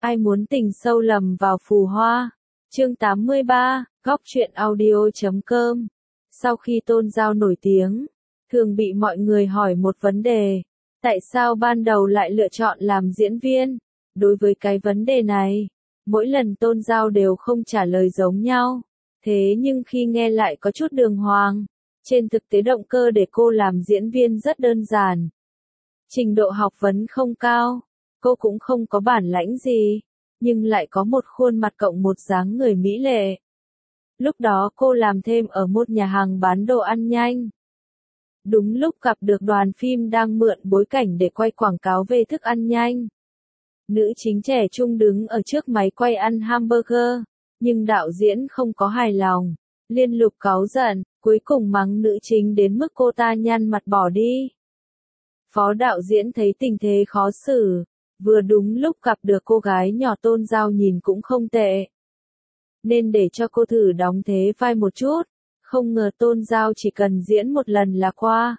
Ai muốn tình sâu lầm vào phù hoa. Chương 83, góc truyện audio.com. Sau khi Tôn Giao nổi tiếng, thường bị mọi người hỏi một vấn đề. Tại sao ban đầu lại lựa chọn làm diễn viên? Đối với cái vấn đề này, mỗi lần Tôn Giao đều không trả lời giống nhau. Thế nhưng khi nghe lại có chút đường hoàng. Trên thực tế động cơ để cô làm diễn viên rất đơn giản. Trình độ học vấn không cao, cô cũng không có bản lãnh gì, nhưng lại có một khuôn mặt cộng một dáng người mỹ lệ. Lúc đó cô làm thêm ở một nhà hàng bán đồ ăn nhanh. Đúng lúc gặp được đoàn phim đang mượn bối cảnh để quay quảng cáo về thức ăn nhanh. Nữ chính trẻ trung đứng ở trước máy quay ăn hamburger, nhưng đạo diễn không có hài lòng. Liên Lục cáu giận, cuối cùng mắng nữ chính đến mức cô ta nhăn mặt bỏ đi. Phó đạo diễn thấy tình thế khó xử, vừa đúng lúc gặp được cô gái nhỏ Tôn Giao nhìn cũng không tệ. Nên để cho cô thử đóng thế vai một chút, không ngờ Tôn Giao chỉ cần diễn một lần là qua.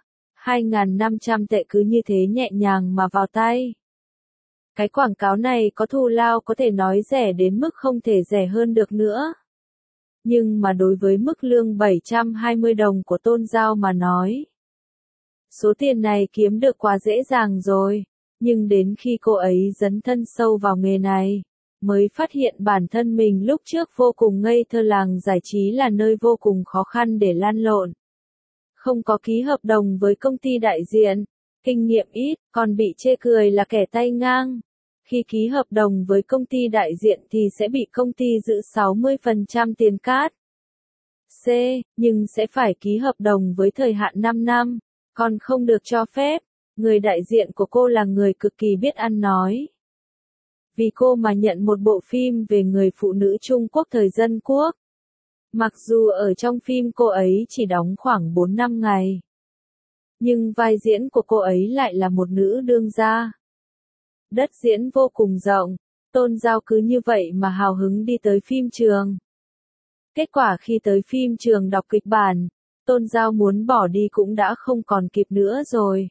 2.500 tệ cứ như thế nhẹ nhàng mà vào tay. Cái quảng cáo này có thù lao có thể nói rẻ đến mức không thể rẻ hơn được nữa. Nhưng mà đối với mức lương 720 đồng của Tôn Giao mà nói, số tiền này kiếm được quá dễ dàng rồi. Nhưng đến khi cô ấy dấn thân sâu vào nghề này, mới phát hiện bản thân mình lúc trước vô cùng ngây thơ, làng giải trí là nơi vô cùng khó khăn để lăn lộn. Không có ký hợp đồng với công ty đại diện, kinh nghiệm ít, còn bị chê cười là kẻ tay ngang. Khi ký hợp đồng với công ty đại diện thì sẽ bị công ty giữ 60% tiền cát. C, nhưng sẽ phải ký hợp đồng với thời hạn 5 năm, còn không được cho phép. Người đại diện của cô là người cực kỳ biết ăn nói. Vì cô mà nhận một bộ phim về người phụ nữ Trung Quốc thời dân quốc. Mặc dù ở trong phim cô ấy chỉ đóng khoảng 4-5 ngày. Nhưng vai diễn của cô ấy lại là một nữ đương gia. Đất diễn vô cùng rộng, Tôn Giao cứ như vậy mà hào hứng đi tới phim trường. Kết quả khi tới phim trường đọc kịch bản, Tôn Giao muốn bỏ đi cũng đã không còn kịp nữa rồi.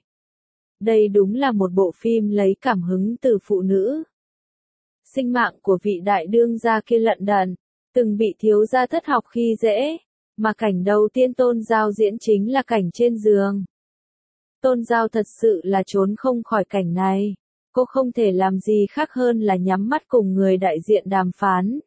Đây đúng là một bộ phim lấy cảm hứng từ phụ nữ. Sinh mạng của vị đại đương gia kia lận đận, từng bị thiếu gia thất học khi dễ, mà cảnh đầu tiên Tôn Giao diễn chính là cảnh trên giường. Tôn Giao thật sự là trốn không khỏi cảnh này. Cô không thể làm gì khác hơn là nhắm mắt cùng người đại diện đàm phán.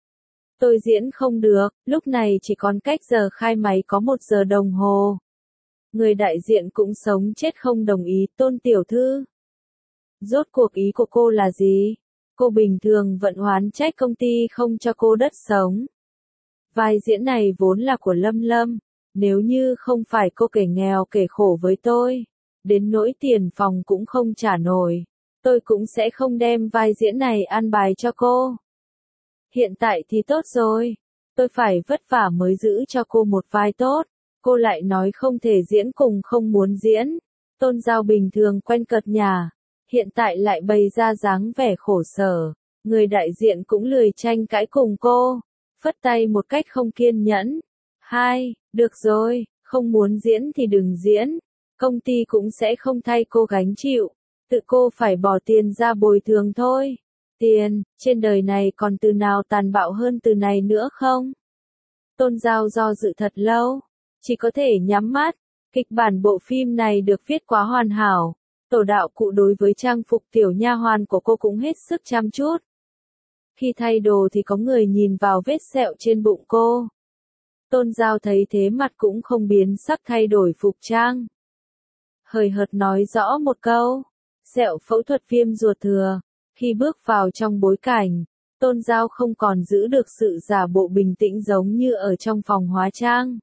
Tôi diễn không được, lúc này chỉ còn cách giờ khai máy có 1 giờ đồng hồ. Người đại diện cũng sống chết không đồng ý. Tôn tiểu thư, rốt cuộc ý của cô là gì? Cô bình thường vẫn oán trách công ty không cho cô đất sống. Vai diễn này vốn là của Lâm Lâm. Nếu như không phải cô kể nghèo kể khổ với tôi, đến nỗi tiền phòng cũng không trả nổi, tôi cũng sẽ không đem vai diễn này an bài cho cô. Hiện tại thì tốt rồi, tôi phải vất vả mới giữ cho cô một vai tốt. Cô lại nói không thể diễn cùng không muốn diễn. Tôn Giao bình thường quen cợt nhả, hiện tại lại bày ra dáng vẻ khổ sở. Người đại diện cũng lười tranh cãi cùng cô, phất tay một cách không kiên nhẫn. Được rồi, không muốn diễn thì đừng diễn. Công ty cũng sẽ không thay cô gánh chịu. Tự cô phải bỏ tiền ra bồi thường thôi. Tiền, trên đời này còn từ nào tàn bạo hơn từ này nữa không? Tôn Giao do dự thật lâu, chỉ có thể nhắm mắt. Kịch bản bộ phim này được viết quá hoàn hảo. Tổ đạo cụ đối với trang phục tiểu nha hoàn của cô cũng hết sức chăm chút. Khi thay đồ thì có người nhìn vào vết sẹo trên bụng cô. Tôn Giao thấy thế mặt cũng không biến sắc thay đổi phục trang. Hời hợt nói rõ một câu, sẹo phẫu thuật viêm ruột thừa. Khi bước vào trong bối cảnh, Tôn Giao không còn giữ được sự giả bộ bình tĩnh giống như ở trong phòng hóa trang.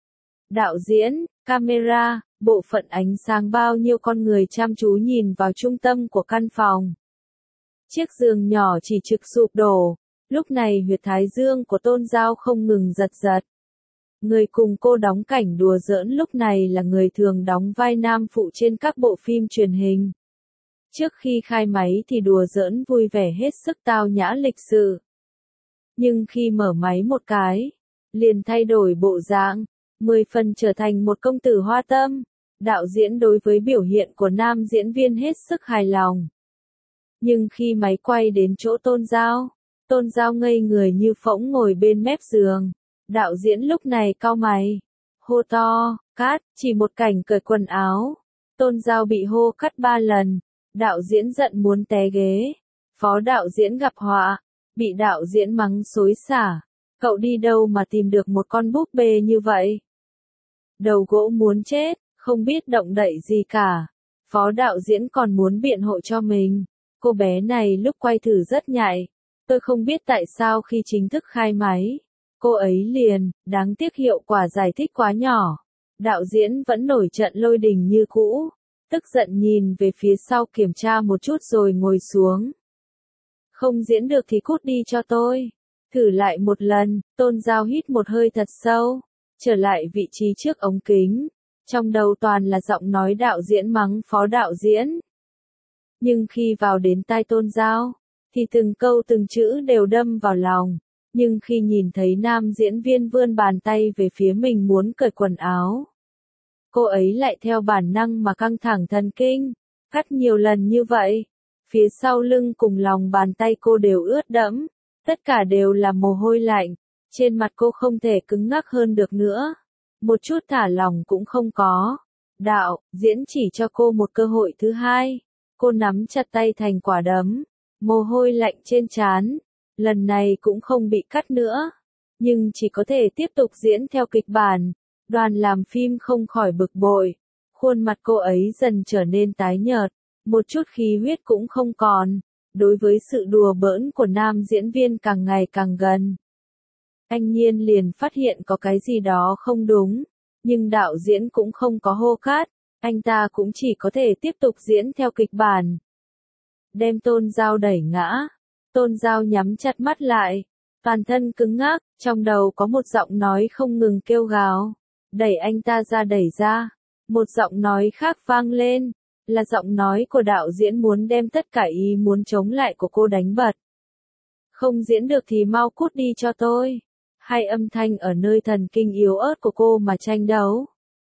Đạo diễn, camera, bộ phận ánh sáng, bao nhiêu con người chăm chú nhìn vào trung tâm của căn phòng. Chiếc giường nhỏ chỉ trực sụp đổ, lúc này huyệt thái dương của Tôn Giao không ngừng giật giật. Người cùng cô đóng cảnh đùa giỡn lúc này là người thường đóng vai nam phụ trên các bộ phim truyền hình. Trước khi khai máy thì đùa giỡn vui vẻ hết sức tao nhã lịch sự. Nhưng khi mở máy một cái, liền thay đổi bộ dạng, 10 phần trở thành một công tử hoa tâm. Đạo diễn đối với biểu hiện của nam diễn viên hết sức hài lòng. Nhưng khi máy quay đến chỗ Tôn Giao ngây người như phỗng ngồi bên mép giường. Đạo diễn lúc này cau mày, hô to, cắt, chỉ một cảnh cởi quần áo. Tôn Giao bị hô cắt 3 lần, đạo diễn giận muốn té ghế. Phó đạo diễn gặp họa, bị đạo diễn mắng xối xả. Cậu đi đâu mà tìm được một con búp bê như vậy? Đầu gỗ muốn chết, không biết động đậy gì cả. Phó đạo diễn còn muốn biện hộ cho mình. Cô bé này lúc quay thử rất nhạy. Tôi không biết tại sao khi chính thức khai máy, cô ấy liền, đáng tiếc hiệu quả giải thích quá nhỏ. Đạo diễn vẫn nổi trận lôi đình như cũ, tức giận nhìn về phía sau kiểm tra một chút rồi ngồi xuống. Không diễn được thì cút đi cho tôi. Thử lại một lần, Tôn Giao hít một hơi thật sâu, trở lại vị trí trước ống kính. Trong đầu toàn là giọng nói đạo diễn mắng phó đạo diễn. Nhưng khi vào đến tai Tôn Giao, thì từng câu từng chữ đều đâm vào lòng. Nhưng khi nhìn thấy nam diễn viên vươn bàn tay về phía mình muốn cởi quần áo, cô ấy lại theo bản năng mà căng thẳng thần kinh, cắt nhiều lần như vậy. Phía sau lưng cùng lòng bàn tay cô đều ướt đẫm, tất cả đều là mồ hôi lạnh, trên mặt cô không thể cứng ngắc hơn được nữa. Một chút thả lỏng cũng không có. Đạo diễn chỉ cho cô một cơ hội thứ hai. Cô nắm chặt tay thành quả đấm, mồ hôi lạnh trên trán. Lần này cũng không bị cắt nữa, nhưng chỉ có thể tiếp tục diễn theo kịch bản. Đoàn làm phim không khỏi bực bội. Khuôn mặt cô ấy dần trở nên tái nhợt, một chút khí huyết cũng không còn. Đối với sự đùa bỡn của nam diễn viên càng ngày càng gần, anh Nhiên liền phát hiện có cái gì đó không đúng, nhưng đạo diễn cũng không có hô cắt, anh ta cũng chỉ có thể tiếp tục diễn theo kịch bản. Đem Tôn Giao đẩy ngã, Tôn Giao nhắm chặt mắt lại, toàn thân cứng ngắc, trong đầu có một giọng nói không ngừng kêu gào, đẩy anh ta ra đẩy ra. Một giọng nói khác vang lên, là giọng nói của đạo diễn muốn đem tất cả ý muốn chống lại của cô đánh bật. Không diễn được thì mau cút đi cho tôi. Hai âm thanh ở nơi thần kinh yếu ớt của cô mà tranh đấu.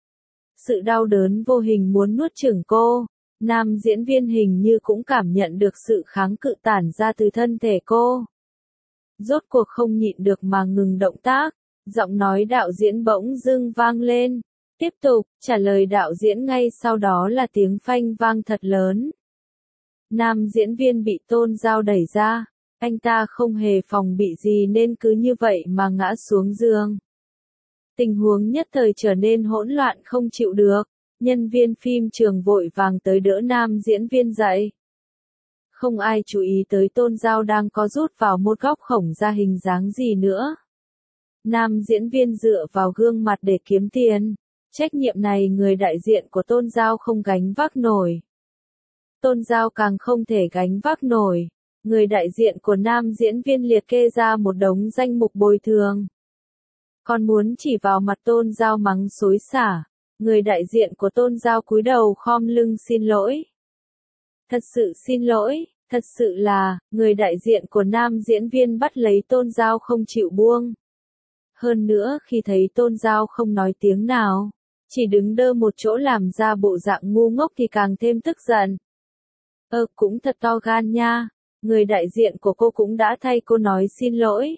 Sự đau đớn vô hình muốn nuốt chửng cô. Nam diễn viên hình như cũng cảm nhận được sự kháng cự tản ra từ thân thể cô. Rốt cuộc không nhịn được mà ngừng động tác. Giọng nói đạo diễn bỗng dưng vang lên. Tiếp tục, trả lời đạo diễn ngay sau đó là tiếng phanh vang thật lớn. Nam diễn viên bị Tôn Giao đẩy ra. Anh ta không hề phòng bị gì nên cứ như vậy mà ngã xuống giường. Tình huống nhất thời trở nên hỗn loạn không chịu được. Nhân viên phim trường vội vàng tới đỡ nam diễn viên dậy. Không ai chú ý tới Tôn Giao đang có rút vào một góc khổng ra hình dáng gì nữa. Nam diễn viên dựa vào gương mặt để kiếm tiền. Trách nhiệm này người đại diện của Tôn Giao không gánh vác nổi. Tôn Giao càng không thể gánh vác nổi. Người đại diện của nam diễn viên liệt kê ra một đống danh mục bồi thường. Còn muốn chỉ vào mặt Tôn Giao mắng xối xả. Người đại diện của Tôn Giao cúi đầu khom lưng xin lỗi. Thật sự xin lỗi, thật sự là, người đại diện của nam diễn viên bắt lấy Tôn Giao không chịu buông. Hơn nữa khi thấy Tôn Giao không nói tiếng nào, chỉ đứng đơ một chỗ làm ra bộ dạng ngu ngốc thì càng thêm tức giận. Cũng thật to gan nha, người đại diện của cô cũng đã thay cô nói xin lỗi.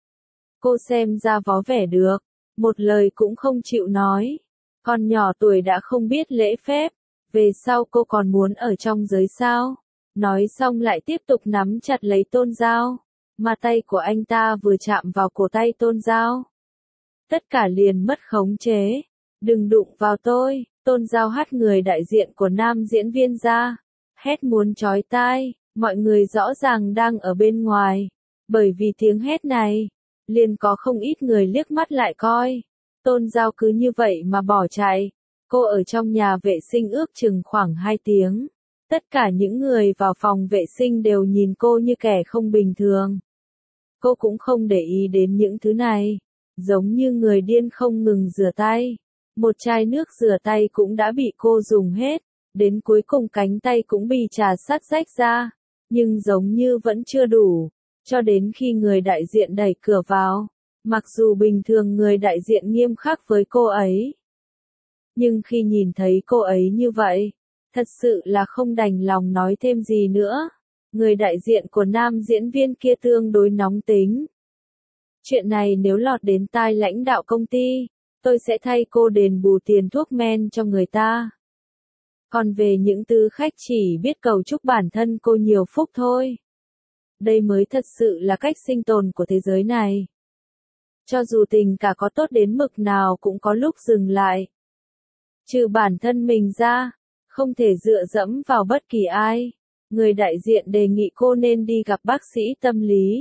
Cô xem ra vó vẻ được, một lời cũng không chịu nói. Con nhỏ tuổi đã không biết lễ phép, về sau cô còn muốn ở trong giới sao? Nói xong lại tiếp tục nắm chặt lấy Tôn Giao, mà tay của anh ta vừa chạm vào cổ tay Tôn Giao. Tất cả liền mất khống chế. Đừng đụng vào tôi, Tôn Giao hất người đại diện của nam diễn viên ra, hét muốn chói tai, mọi người rõ ràng đang ở bên ngoài. Bởi vì tiếng hét này, liền có không ít người liếc mắt lại coi. Tôn Giao cứ như vậy mà bỏ chạy. Cô ở trong nhà vệ sinh ước chừng khoảng 2 tiếng. Tất cả những người vào phòng vệ sinh đều nhìn cô như kẻ không bình thường. Cô cũng không để ý đến những thứ này. Giống như người điên không ngừng rửa tay. Một chai nước rửa tay cũng đã bị cô dùng hết. Đến cuối cùng cánh tay cũng bị trà sát rách ra. Nhưng giống như vẫn chưa đủ. Cho đến khi người đại diện đẩy cửa vào. Mặc dù bình thường người đại diện nghiêm khắc với cô ấy. Nhưng khi nhìn thấy cô ấy như vậy, thật sự là không đành lòng nói thêm gì nữa. Người đại diện của nam diễn viên kia tương đối nóng tính. Chuyện này nếu lọt đến tai lãnh đạo công ty, tôi sẽ thay cô đền bù tiền thuốc men cho người ta. Còn về những tư khách chỉ biết cầu chúc bản thân cô nhiều phúc thôi. Đây mới thật sự là cách sinh tồn của thế giới này. Cho dù tình cả có tốt đến mực nào cũng có lúc dừng lại. Trừ bản thân mình ra, không thể dựa dẫm vào bất kỳ ai. Người đại diện đề nghị cô nên đi gặp bác sĩ tâm lý.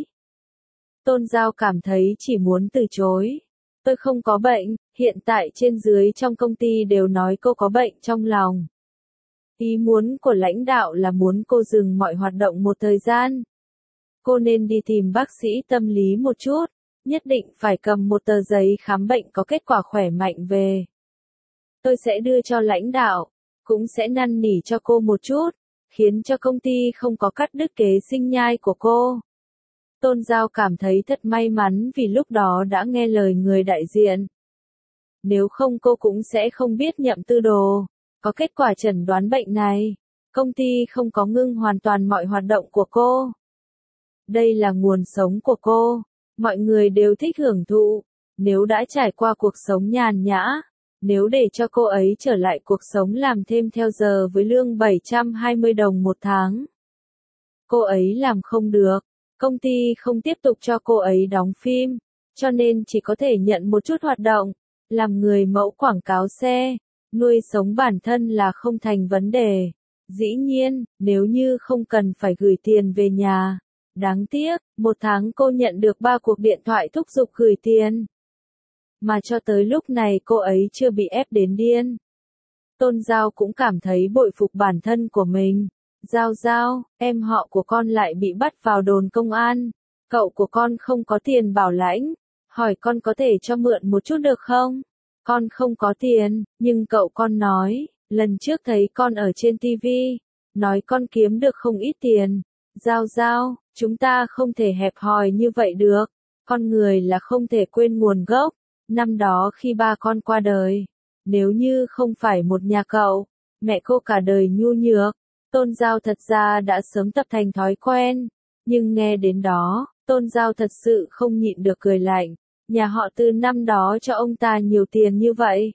Tôn Giao cảm thấy chỉ muốn từ chối. Tôi không có bệnh, hiện tại trên dưới trong công ty đều nói cô có bệnh trong lòng. Ý muốn của lãnh đạo là muốn cô dừng mọi hoạt động một thời gian. Cô nên đi tìm bác sĩ tâm lý một chút, nhất định phải cầm một tờ giấy khám bệnh có kết quả khỏe mạnh về. Tôi sẽ đưa cho lãnh đạo, cũng sẽ năn nỉ cho cô một chút, khiến cho công ty không có cắt đứt kế sinh nhai của cô. Tôn Giao cảm thấy thật may mắn vì lúc đó đã nghe lời người đại diện. Nếu không cô cũng sẽ không biết Nhậm Tư Đồ có kết quả chẩn đoán bệnh này. Công ty không có ngưng hoàn toàn mọi hoạt động của cô. Đây là nguồn sống của cô. Mọi người đều thích hưởng thụ. Nếu đã trải qua cuộc sống nhàn nhã, nếu để cho cô ấy trở lại cuộc sống làm thêm theo giờ với lương 720 đồng một tháng, cô ấy làm không được. Công ty không tiếp tục cho cô ấy đóng phim, cho nên chỉ có thể nhận một chút hoạt động, làm người mẫu quảng cáo xe, nuôi sống bản thân là không thành vấn đề. Dĩ nhiên, nếu như không cần phải gửi tiền về nhà. Đáng tiếc, một tháng cô nhận được 3 cuộc điện thoại thúc giục gửi tiền. Mà cho tới lúc này cô ấy chưa bị ép đến điên. Tôn Giao cũng cảm thấy bội phục bản thân của mình. Giao Giao, em họ của con lại bị bắt vào đồn công an. Cậu của con không có tiền bảo lãnh. Hỏi con có thể cho mượn một chút được không? Con không có tiền, nhưng cậu con nói, lần trước thấy con ở trên TV, nói con kiếm được không ít tiền. Giao Giao, chúng ta không thể hẹp hòi như vậy được. Con người là không thể quên nguồn gốc. Năm đó khi ba con qua đời, nếu như không phải một nhà cậu, mẹ cô cả đời nhu nhược. Tôn Giao thật ra đã sớm tập thành thói quen, nhưng nghe đến đó, Tôn Giao thật sự không nhịn được cười lạnh. Nhà họ Từ năm đó cho ông ta nhiều tiền như vậy,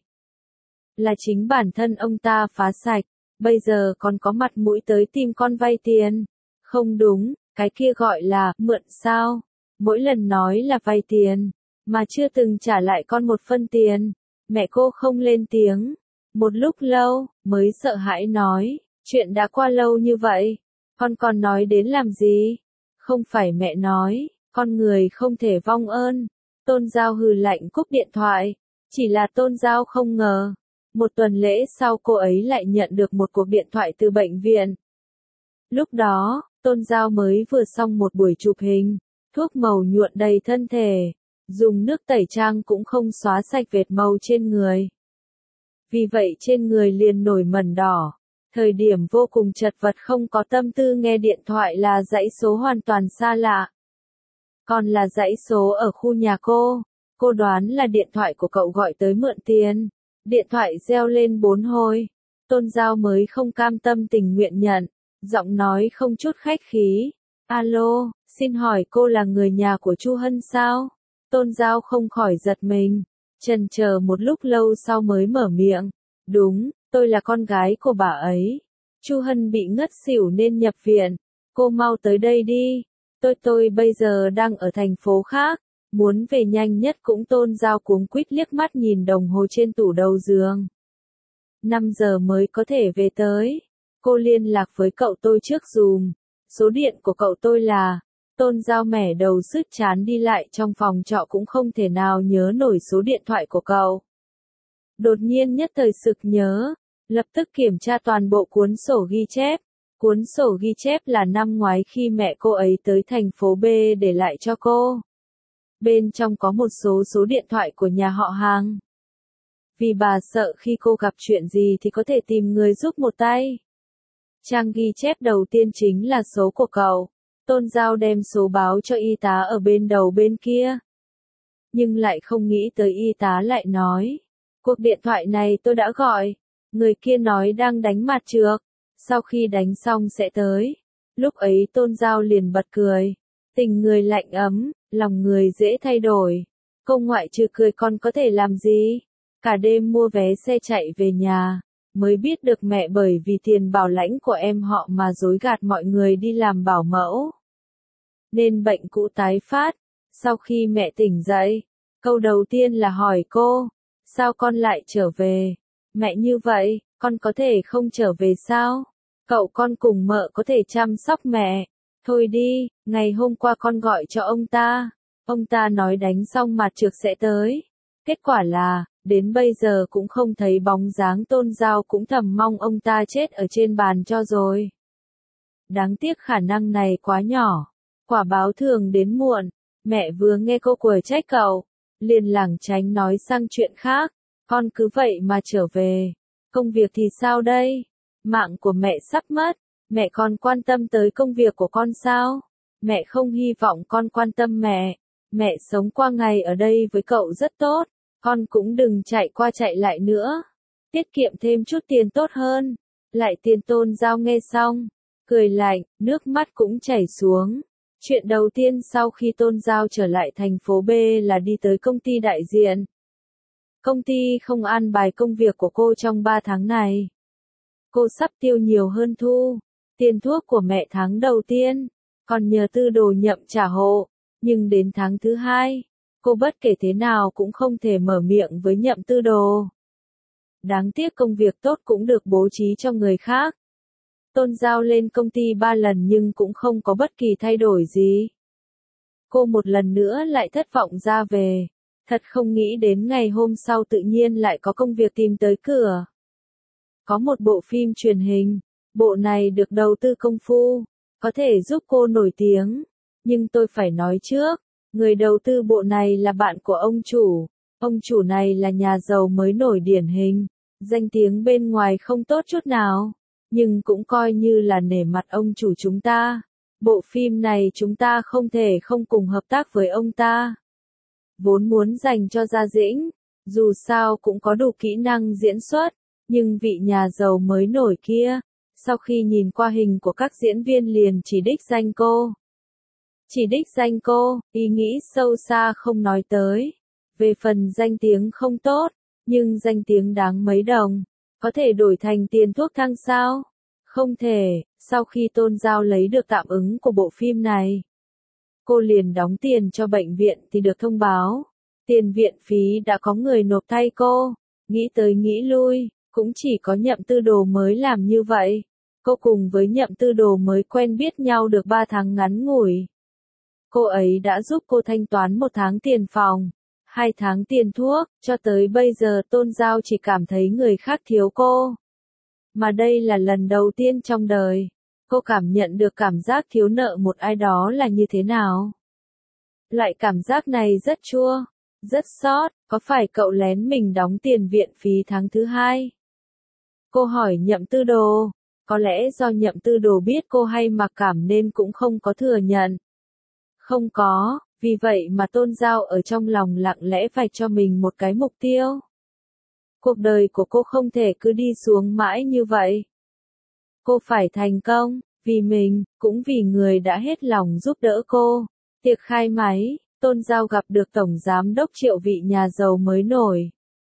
là chính bản thân ông ta phá sạch, bây giờ còn có mặt mũi tới tìm con vay tiền. Không đúng, cái kia gọi là mượn sao? Mỗi lần nói là vay tiền, mà chưa từng trả lại con một phân tiền. Mẹ cô không lên tiếng, một lúc lâu, mới sợ hãi nói, chuyện đã qua lâu như vậy, con còn nói đến làm gì? Không phải mẹ nói, con người không thể vong ơn. Tôn Giao hừ lạnh cúp điện thoại, chỉ là Tôn Giao không ngờ. Một tuần lễ sau cô ấy lại nhận được một cuộc điện thoại từ bệnh viện. Lúc đó, Tôn Giao mới vừa xong một buổi chụp hình, thuốc màu nhuộn đầy thân thể, dùng nước tẩy trang cũng không xóa sạch vệt màu trên người. Vì vậy trên người liền nổi mẩn đỏ. Thời điểm vô cùng chật vật không có tâm tư nghe điện thoại là dãy số hoàn toàn xa lạ. Còn là dãy số ở khu nhà cô đoán là điện thoại của cậu gọi tới mượn tiền. Điện thoại reo lên 4 hồi. Tôn Giao mới không cam tâm tình nguyện nhận, giọng nói không chút khách khí. Alo, xin hỏi cô là người nhà của Chu Hân sao? Tôn Giao không khỏi giật mình, chần chờ một lúc lâu sau mới mở miệng. Đúng, tôi là con gái của bà ấy. Chu Hân bị ngất xỉu nên nhập viện. Cô mau tới đây đi. Tôi bây giờ đang ở thành phố khác, muốn về nhanh nhất cũng. Tôn Giao cuống quýt liếc mắt nhìn đồng hồ trên tủ đầu giường. 5 giờ mới có thể về tới. Cô liên lạc với cậu tôi trước dùm. Số điện của cậu tôi là... Tôn Giao mẻ đầu sứt chán đi lại trong phòng trọ cũng không thể nào nhớ nổi số điện thoại của cậu. Đột nhiên nhất thời sực nhớ, lập tức kiểm tra toàn bộ cuốn sổ ghi chép. Cuốn sổ ghi chép là năm ngoái khi mẹ cô ấy tới thành phố B để lại cho cô. Bên trong có một số điện thoại của nhà họ hàng. Vì bà sợ khi cô gặp chuyện gì thì có thể tìm người giúp một tay. Trang ghi chép đầu tiên chính là số của cậu. Tôn Giao đem số báo cho y tá ở bên đầu bên kia. Nhưng lại không nghĩ tới y tá lại nói. Cuộc điện thoại này tôi đã gọi. Người kia nói đang đánh mặt trược. Sau khi đánh xong sẽ tới. Lúc ấy Tôn Giao liền bật cười. Tình người lạnh ấm, lòng người dễ thay đổi. Cô ngoại trừ cười còn có thể làm gì? Cả đêm mua vé xe chạy về nhà, mới biết được mẹ bởi vì tiền bảo lãnh của em họ mà dối gạt mọi người đi làm bảo mẫu. Nên bệnh cũ tái phát. Sau khi mẹ tỉnh dậy, câu đầu tiên là hỏi cô, sao con lại trở về? Mẹ như vậy, con có thể không trở về sao? Cậu con cùng mợ có thể chăm sóc mẹ. Thôi đi, ngày hôm qua con gọi cho ông ta nói đánh xong mặt trược sẽ tới. Kết quả là, đến bây giờ cũng không thấy bóng dáng Tôn Giao, cũng thầm mong ông ta chết ở trên bàn cho rồi. Đáng tiếc khả năng này quá nhỏ. Quả báo thường đến muộn. Mẹ vừa nghe cô quở trách cậu, liền lảng tránh nói sang chuyện khác. Con cứ vậy mà trở về. Công việc thì sao đây? Mạng của mẹ sắp mất. Mẹ còn quan tâm tới công việc của con sao? Mẹ không hy vọng con quan tâm mẹ. Mẹ sống qua ngày ở đây với cậu rất tốt. Con cũng đừng chạy qua chạy lại nữa. Tiết kiệm thêm chút tiền tốt hơn. Lại tiền. Tôn Giao nghe xong, cười lạnh, nước mắt cũng chảy xuống. Chuyện đầu tiên sau khi Tôn Giao trở lại thành phố B là đi tới công ty đại diện. Công ty không an bài công việc của cô trong 3 tháng này. Cô sắp tiêu nhiều hơn thu. Tiền thuốc của mẹ tháng đầu tiên, còn nhờ Tư Đồ Nhậm trả hộ. Nhưng đến tháng thứ 2, cô bất kể thế nào cũng không thể mở miệng với Nhậm Tư Đồ. Đáng tiếc công việc tốt cũng được bố trí cho người khác. Tôn Giao lên công ty 3 lần nhưng cũng không có bất kỳ thay đổi gì. Cô một lần nữa lại thất vọng ra về. Thật không nghĩ đến ngày hôm sau tự nhiên lại có công việc tìm tới cửa. Có một bộ phim truyền hình, bộ này được đầu tư công phu, có thể giúp cô nổi tiếng. Nhưng tôi phải nói trước, người đầu tư bộ này là bạn của ông chủ. Ông chủ này là nhà giàu mới nổi điển hình, danh tiếng bên ngoài không tốt chút nào. Nhưng cũng coi như là nể mặt ông chủ chúng ta. Bộ phim này chúng ta không thể không cùng hợp tác với ông ta. Vốn muốn dành cho Gia Dĩnh, dù sao cũng có đủ kỹ năng diễn xuất, nhưng vị nhà giàu mới nổi kia, sau khi nhìn qua hình của các diễn viên liền chỉ đích danh cô. Chỉ đích danh cô, ý nghĩ sâu xa không nói tới. Về phần danh tiếng không tốt, nhưng danh tiếng đáng mấy đồng. Có thể đổi thành tiền thuốc thang sao? Không thể. Sau khi Tôn Giao lấy được tạm ứng của bộ phim này, cô liền đóng tiền cho bệnh viện thì được thông báo. Tiền viện phí đã có người nộp thay cô. Nghĩ tới nghĩ lui, cũng chỉ có Nhậm Tư Đồ mới làm như vậy. Cô cùng với Nhậm Tư Đồ mới quen biết nhau được 3 tháng ngắn ngủi. Cô ấy đã giúp cô thanh toán 1 tháng tiền phòng, 2 tháng tiền thuốc, cho tới bây giờ Tôn Giao chỉ cảm thấy người khác thiếu cô. Mà đây là lần đầu tiên trong đời, cô cảm nhận được cảm giác thiếu nợ một ai đó là như thế nào. Loại cảm giác này rất chua, rất xót. Có phải cậu lén mình đóng tiền viện phí tháng thứ 2? Cô hỏi Nhậm Tư Đồ. Có lẽ do Nhậm Tư Đồ biết cô hay mặc cảm nên cũng không có thừa nhận. Không có, vì vậy mà Tôn Giao ở trong lòng lặng lẽ vạch cho mình một cái mục tiêu. Cuộc đời của cô không thể cứ đi xuống mãi như vậy. Cô phải thành công, vì mình, cũng vì người đã hết lòng giúp đỡ cô. Tiệc khai máy, Tôn Giao gặp được Tổng Giám đốc Triệu, vị nhà giàu mới nổi.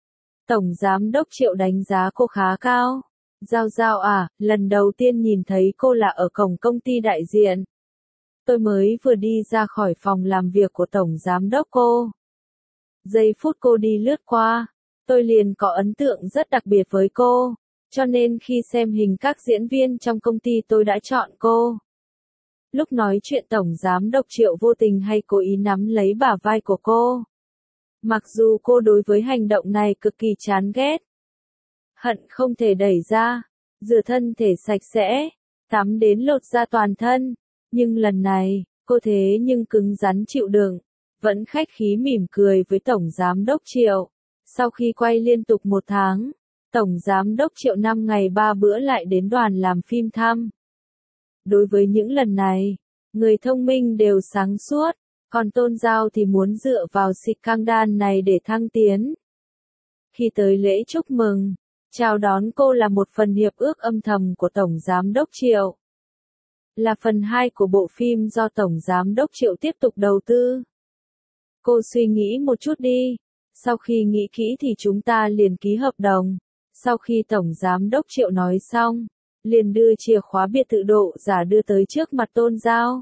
Tổng Giám đốc Triệu đánh giá cô khá cao. Giao Giao à, lần đầu tiên nhìn thấy cô là ở cổng công ty đại diện. Tôi mới vừa đi ra khỏi phòng làm việc của Tổng Giám đốc cô. Giây phút cô đi lướt qua, tôi liền có ấn tượng rất đặc biệt với cô, cho nên khi xem hình các diễn viên trong công ty tôi đã chọn cô. Lúc nói chuyện Tổng Giám đốc Triệu vô tình hay cố ý nắm lấy bả vai của cô. Mặc dù cô đối với hành động này cực kỳ chán ghét, hận không thể đẩy ra, rửa thân thể sạch sẽ, tắm đến lột da toàn thân. Nhưng lần này, cô thế nhưng cứng rắn chịu đựng, vẫn khách khí mỉm cười với Tổng Giám đốc Triệu. Sau khi quay liên tục 1 tháng, Tổng Giám đốc Triệu 5 ngày 3 bữa lại đến đoàn làm phim thăm. Đối với những lần này, người thông minh đều sáng suốt, còn Tôn Giao thì muốn dựa vào scandal này để thăng tiến. Khi tới lễ chúc mừng, chào đón cô là một phần hiệp ước âm thầm của Tổng Giám đốc Triệu. là phần 2 của bộ phim do Tổng Giám đốc Triệu tiếp tục đầu tư. Cô suy nghĩ một chút đi. Sau khi nghĩ kỹ thì chúng ta liền ký hợp đồng. Sau khi Tổng Giám đốc Triệu nói xong, liền đưa chìa khóa biệt thự độ giả đưa tới trước mặt Tôn Giao.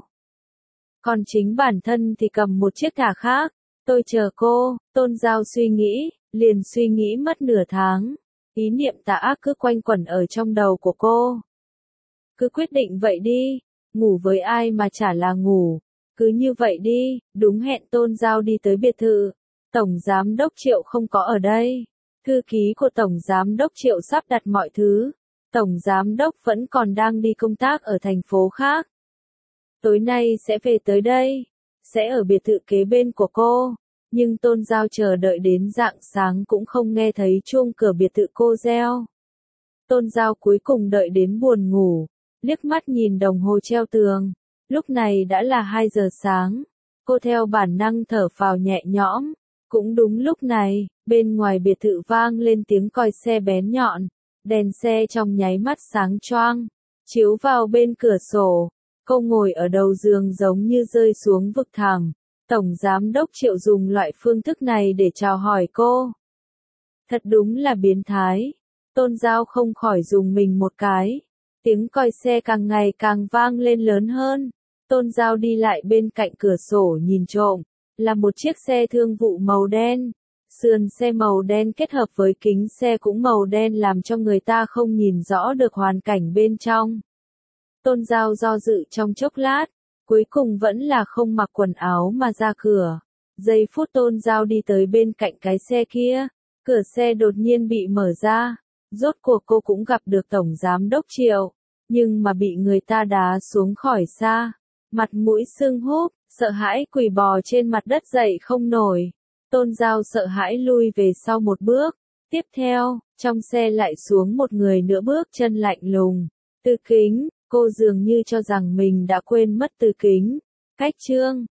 Còn chính bản thân thì cầm một chiếc thả khác. Tôi chờ cô, Tôn Giao suy nghĩ, liền suy nghĩ mất nửa tháng. Ý niệm tà ác cứ quanh quẩn ở trong đầu của cô. Cứ quyết định vậy đi, ngủ với ai mà chả là ngủ. Cứ như vậy đi, đúng hẹn Tôn Giao đi tới biệt thự. Tổng Giám đốc Triệu không có ở đây. Thư ký của Tổng Giám đốc Triệu sắp đặt mọi thứ. Tổng Giám đốc vẫn còn đang đi công tác ở thành phố khác. Tối nay sẽ về tới đây. Sẽ ở biệt thự kế bên của cô. Nhưng Tôn Giao chờ đợi đến rạng sáng cũng không nghe thấy chuông cửa biệt thự cô reo. Tôn Giao cuối cùng đợi đến buồn ngủ. Liếc mắt nhìn đồng hồ treo tường. Lúc này đã là 2 giờ sáng. Cô theo bản năng thở phào nhẹ nhõm. Cũng đúng lúc này, bên ngoài biệt thự vang lên tiếng còi xe bén nhọn. Đèn xe trong nháy mắt sáng choang, chiếu vào bên cửa sổ. Cô ngồi ở đầu giường giống như rơi xuống vực thẳm. Tổng Giám đốc Triệu dùng loại phương thức này để chào hỏi cô. Thật đúng là biến thái. Tôn Giao không khỏi dùng mình một cái. Tiếng còi xe càng ngày càng vang lên lớn hơn. Tôn Giao đi lại bên cạnh cửa sổ nhìn trộm. Là một chiếc xe thương vụ màu đen. Sườn xe màu đen kết hợp với kính xe cũng màu đen làm cho người ta không nhìn rõ được hoàn cảnh bên trong. Tôn Giao do dự trong chốc lát, cuối cùng vẫn là không mặc quần áo mà ra cửa. Giây phút Tôn Giao đi tới bên cạnh cái xe kia, cửa xe đột nhiên bị mở ra. Rốt cuộc cô cũng gặp được Tổng Giám đốc Triệu, nhưng mà bị người ta đá xuống khỏi xa. Mặt mũi sưng húp, sợ hãi quỳ bò trên mặt đất dậy không nổi. Tôn Giao sợ hãi lui về sau một bước. Tiếp theo, trong xe lại xuống một người nữa bước chân lạnh lùng. Từ Kính, cô dường như cho rằng mình đã quên mất Từ Kính. Cách chương